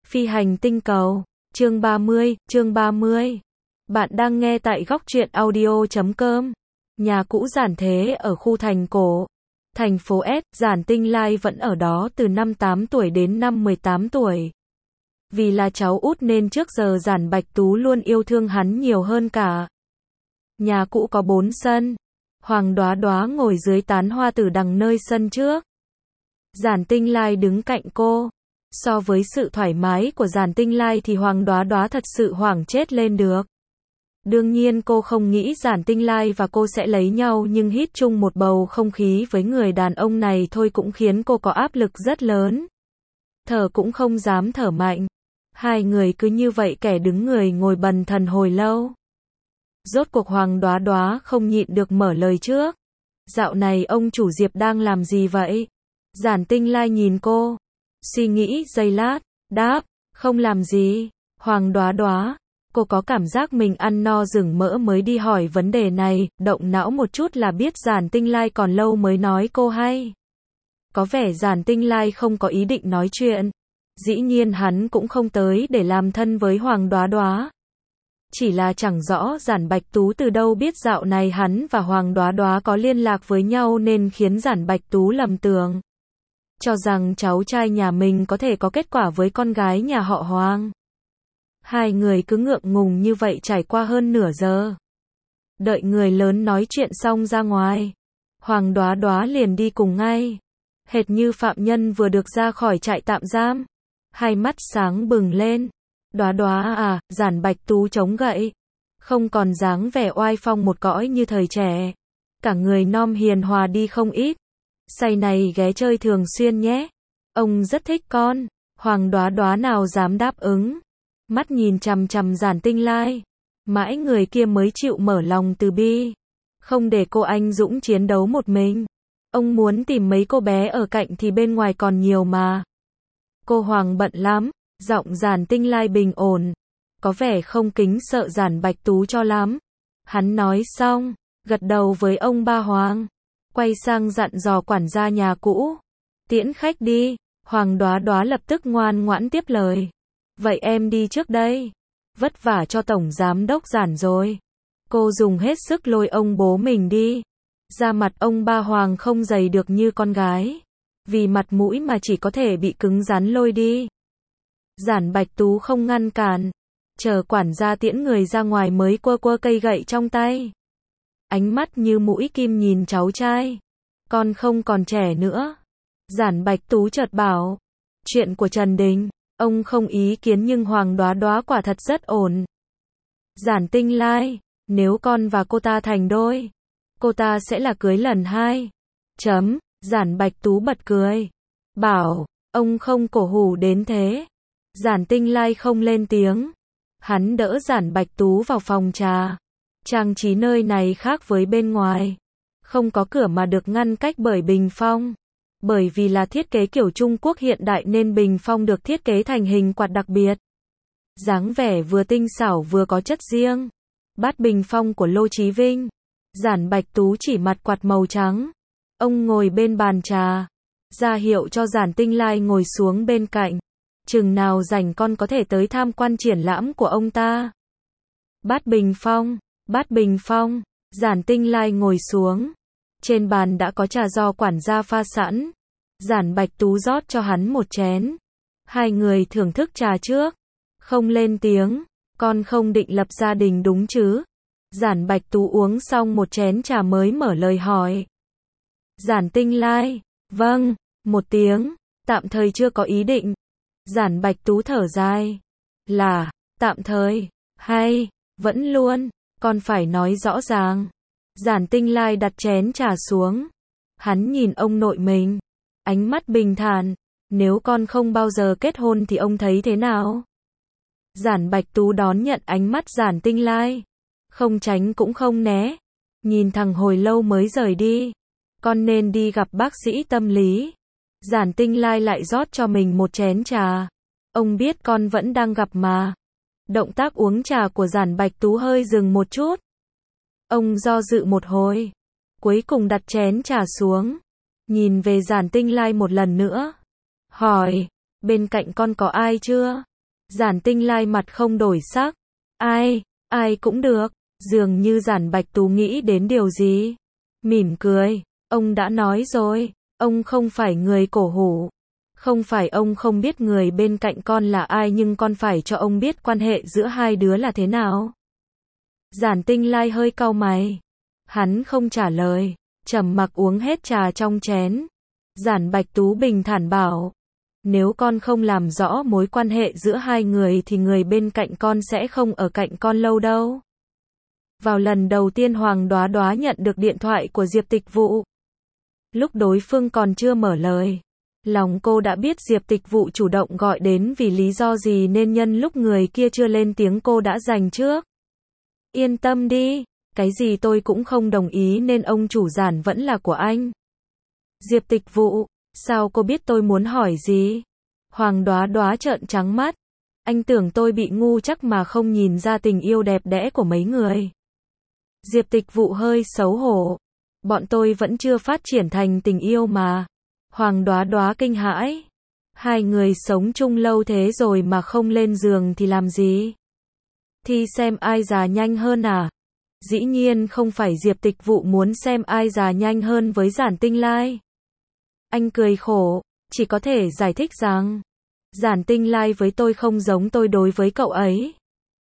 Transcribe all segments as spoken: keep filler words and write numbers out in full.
Phi hành tinh cầu, chương ba mươi, chương ba mươi. Bạn đang nghe tại góc truyện audio chấm com. Nhà cũ Giản Thế ở khu thành cổ, thành phố S, Giản Tinh Lai vẫn ở đó từ năm tám tuổi đến năm mười tám tuổi. Vì là cháu út nên trước giờ Giản Bạch Tú luôn yêu thương hắn nhiều hơn cả. Nhà cũ có bốn sân. Hoàng Đóa Đóa ngồi dưới tán hoa tử đằng nơi sân trước. Giản Tinh Lai đứng cạnh cô. So với sự thoải mái của Giản Tinh Lai thì Hoàng Đóa Đóa thật sự hoảng chết lên được. Đương nhiên cô không nghĩ Giản Tinh Lai và cô sẽ lấy nhau, nhưng hít chung một bầu không khí với người đàn ông này thôi cũng khiến cô có áp lực rất lớn. Thở cũng không dám thở mạnh. Hai người cứ như vậy kẻ đứng người ngồi bần thần hồi lâu. Rốt cuộc Hoàng Đóa Đóa không nhịn được mở lời trước. Dạo này ông chủ Diệp đang làm gì vậy? Giản Tinh Lai nhìn cô. Suy nghĩ giây lát, đáp, không làm gì. Hoàng Đóa Đóa, cô có cảm giác mình ăn no rừng mỡ mới đi hỏi vấn đề này, động não một chút là biết Giản Tinh Lai còn lâu mới nói cô hay. Có vẻ Giản Tinh Lai không có ý định nói chuyện. Dĩ nhiên hắn cũng không tới để làm thân với Hoàng Đóa Đóa. Chỉ là chẳng rõ Giản Bạch Tú từ đâu biết dạo này hắn và Hoàng Đóa Đóa có liên lạc với nhau nên khiến Giản Bạch Tú lầm tưởng. Cho rằng cháu trai nhà mình có thể có kết quả với con gái nhà họ Hoàng. Hai người cứ ngượng ngùng như vậy trải qua hơn nửa giờ. Đợi người lớn nói chuyện xong ra ngoài. Hoàng Đóa Đóa liền đi cùng ngay. Hệt như phạm nhân vừa được ra khỏi trại tạm giam. Hai mắt sáng bừng lên. Đóa Đóa à, Giản Bạch Tú chống gậy. Không còn dáng vẻ oai phong một cõi như thời trẻ. Cả người nom hiền hòa đi không ít. Say này ghé chơi thường xuyên nhé. Ông rất thích con. Hoàng Đóa Đóa nào dám đáp ứng. Mắt nhìn chằm chằm Giản Tinh Lai. Mãi người kia mới chịu mở lòng từ bi. Không để cô anh dũng chiến đấu một mình. Ông muốn tìm mấy cô bé ở cạnh thì bên ngoài còn nhiều mà. Cô Hoàng bận lắm. Giọng Giản Tinh Lai bình ổn. Có vẻ không kính sợ Giản Bạch Tú cho lắm. Hắn nói xong, gật đầu với ông ba Hoàng. Quay sang dặn dò quản gia nhà cũ. Tiễn khách đi. Hoàng Đóa Đóa lập tức ngoan ngoãn tiếp lời. Vậy em đi trước đây. Vất vả cho tổng giám đốc Giản rồi. Cô dùng hết sức lôi ông bố mình đi. Da mặt ông ba Hoàng không dày được như con gái. Vì mặt mũi mà chỉ có thể bị cứng rắn lôi đi. Giản Bạch Tú không ngăn cản. Chờ quản gia tiễn người ra ngoài mới quơ quơ cây gậy trong tay. Ánh mắt như mũi kim nhìn cháu trai. Con không còn trẻ nữa. Giản Bạch Tú chợt bảo. Chuyện của Trần Đình, ông không ý kiến nhưng Hoàng Đóa Đóa quả thật rất ổn. Giản Tinh Lai, nếu con và cô ta thành đôi, cô ta sẽ là cưới lần hai. Chấm, Giản Bạch Tú bật cười. Bảo, ông không cổ hủ đến thế. Giản Tinh Lai không lên tiếng. Hắn đỡ Giản Bạch Tú vào phòng trà. Trang trí nơi này khác với bên ngoài. Không có cửa mà được ngăn cách bởi bình phong. Bởi vì là thiết kế kiểu Trung Quốc hiện đại nên bình phong được thiết kế thành hình quạt đặc biệt. Dáng vẻ vừa tinh xảo vừa có chất riêng. Bát bình phong của Lô Chí Vinh. Giản Bạch Tú chỉ mặt quạt màu trắng. Ông ngồi bên bàn trà. Ra hiệu cho Giản Tinh Lai ngồi xuống bên cạnh. Chừng nào rảnh con có thể tới tham quan triển lãm của ông ta. Bát bình phong. Bát bình phong. Giản Tinh Lai ngồi xuống. Trên bàn đã có trà do quản gia pha sẵn. Giản Bạch Tú rót cho hắn một chén. Hai người thưởng thức trà trước. Không lên tiếng. Con không định lập gia đình đúng chứ? Giản Bạch Tú uống xong một chén trà mới mở lời hỏi. Giản Tinh Lai. Vâng. Một tiếng. Tạm thời chưa có ý định. Giản Bạch Tú thở dài. Là. Tạm thời. Hay. Vẫn luôn. Con phải nói rõ ràng. Giản Tinh Lai đặt chén trà xuống. Hắn nhìn ông nội mình. Ánh mắt bình thản. Nếu con không bao giờ kết hôn thì ông thấy thế nào? Giản Bạch Tú đón nhận ánh mắt Giản Tinh Lai. Không tránh cũng không né. Nhìn thằng hồi lâu mới rời đi. Con nên đi gặp bác sĩ tâm lý. Giản Tinh Lai lại rót cho mình một chén trà. Ông biết con vẫn đang gặp mà. Động tác uống trà của Giản Bạch Tú hơi dừng một chút. Ông do dự một hồi. Cuối cùng đặt chén trà xuống. Nhìn về Giản Tinh Lai một lần nữa. Hỏi, bên cạnh con có ai chưa? Giản Tinh Lai mặt không đổi sắc. Ai, ai cũng được. Dường như Giản Bạch Tú nghĩ đến điều gì. Mỉm cười. Ông đã nói rồi. Ông không phải người cổ hủ. Không phải ông không biết người bên cạnh con là ai, nhưng con phải cho ông biết quan hệ giữa hai đứa là thế nào. Giản Tinh Lai hơi cau mày. Hắn không trả lời. Trầm mặc uống hết trà trong chén. Giản Bạch Tú bình thản bảo. Nếu con không làm rõ mối quan hệ giữa hai người thì người bên cạnh con sẽ không ở cạnh con lâu đâu. Vào lần đầu tiên Hoàng Đoá Đoá nhận được điện thoại của Diệp Tịch Vụ. Lúc đối phương còn chưa mở lời, lòng cô đã biết Diệp Tịch Vụ chủ động gọi đến vì lý do gì, nên nhân lúc người kia chưa lên tiếng cô đã giành trước. Yên tâm đi, cái gì tôi cũng không đồng ý nên ông chủ Giản vẫn là của anh. Diệp Tịch Vụ, sao cô biết tôi muốn hỏi gì? Hoàng Đoá Đoá trợn trắng mắt. Anh tưởng tôi bị ngu chắc mà không nhìn ra tình yêu đẹp đẽ của mấy người. Diệp Tịch Vụ hơi xấu hổ. Bọn tôi vẫn chưa phát triển thành tình yêu mà. Hoàng Đoá Đoá kinh hãi. Hai người sống chung lâu thế rồi mà không lên giường thì làm gì? Thì xem ai già nhanh hơn à? Dĩ nhiên không phải Diệp Tịch Vụ muốn xem ai già nhanh hơn với Giản Tinh Lai. Anh cười khổ, chỉ có thể giải thích rằng Giản Tinh Lai với tôi không giống tôi đối với cậu ấy.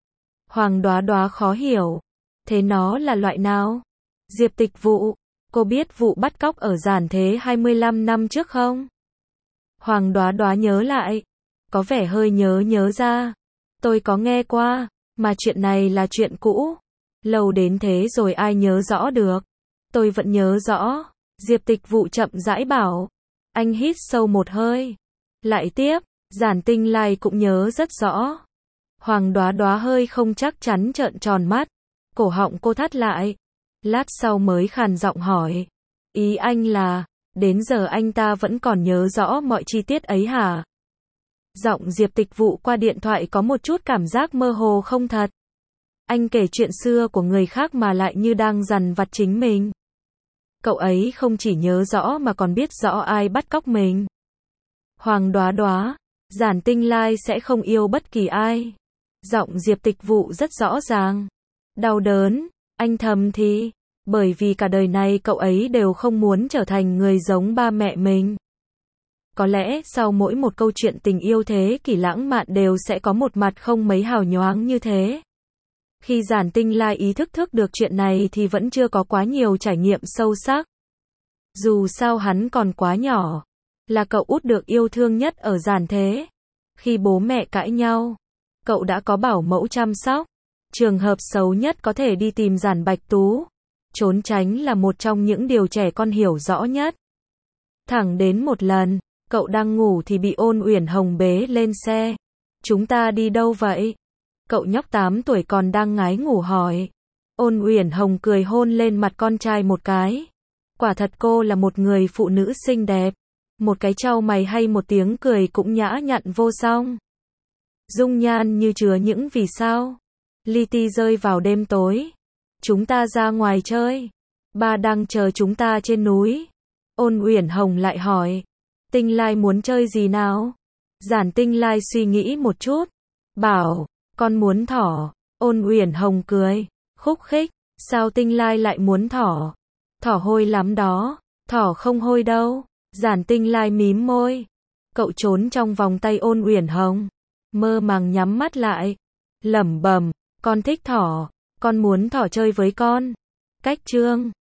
Hoàng Đoá Đoá khó hiểu. Thế nó là loại nào? Diệp Tịch Vụ, cô biết vụ bắt cóc ở Giản Thế hai mươi lăm năm trước không? Hoàng Đoá Đoá nhớ lại. Có vẻ hơi nhớ nhớ ra. Tôi có nghe qua, mà chuyện này là chuyện cũ. Lâu đến thế rồi ai nhớ rõ được. Tôi vẫn nhớ rõ. Diệp Tịch Vụ chậm rãi bảo. Anh hít sâu một hơi. Lại tiếp, Giản Tinh Lai cũng nhớ rất rõ. Hoàng Đoá Đoá hơi không chắc chắn trợn tròn mắt. Cổ họng cô thắt lại. Lát sau mới khàn giọng hỏi. Ý anh là, đến giờ anh ta vẫn còn nhớ rõ mọi chi tiết ấy hả? Giọng Diệp Tịch Vụ qua điện thoại có một chút cảm giác mơ hồ không thật. Anh kể chuyện xưa của người khác mà lại như đang dằn vặt chính mình. Cậu ấy không chỉ nhớ rõ mà còn biết rõ ai bắt cóc mình. Hoàng Đoá Đoá, Giản Tinh Lai sẽ không yêu bất kỳ ai. Giọng Diệp Tịch Vụ rất rõ ràng. Đau đớn, anh thầm thì, bởi vì cả đời này cậu ấy đều không muốn trở thành người giống ba mẹ mình. Có lẽ sau mỗi một câu chuyện tình yêu thế kỷ lãng mạn đều sẽ có một mặt không mấy hào nhoáng như thế. Khi Giản Tinh Lai ý thức thức được chuyện này thì vẫn chưa có quá nhiều trải nghiệm sâu sắc. Dù sao hắn còn quá nhỏ. Là cậu út được yêu thương nhất ở Giản Thế. Khi bố mẹ cãi nhau, cậu đã có bảo mẫu chăm sóc. Trường hợp xấu nhất có thể đi tìm Giản Bạch Tú. Trốn tránh là một trong những điều trẻ con hiểu rõ nhất. Thẳng đến một lần, cậu đang ngủ thì bị Ôn Uyển Hồng bế lên xe. Chúng ta đi đâu vậy? Cậu nhóc tám tuổi còn đang ngái ngủ hỏi. Ôn Uyển Hồng cười hôn lên mặt con trai một cái. Quả thật cô là một người phụ nữ xinh đẹp. Một cái chau mày hay một tiếng cười cũng nhã nhặn vô song. Dung nhan như chứa những vì sao. Li ti rơi vào đêm tối. Chúng ta ra ngoài chơi. Ba đang chờ chúng ta trên núi. Ôn Uyển Hồng lại hỏi. Tinh Lai muốn chơi gì nào? Giản Tinh Lai suy nghĩ một chút. Bảo, con muốn thỏ. Ôn Uyển Hồng cười. Khúc khích. Sao Tinh Lai lại muốn thỏ? Thỏ hôi lắm đó. Thỏ không hôi đâu. Giản Tinh Lai mím môi. Cậu trốn trong vòng tay Ôn Uyển Hồng. Mơ màng nhắm mắt lại. Lẩm bẩm, con thích thỏ. Con muốn thỏ chơi với con. Cách chương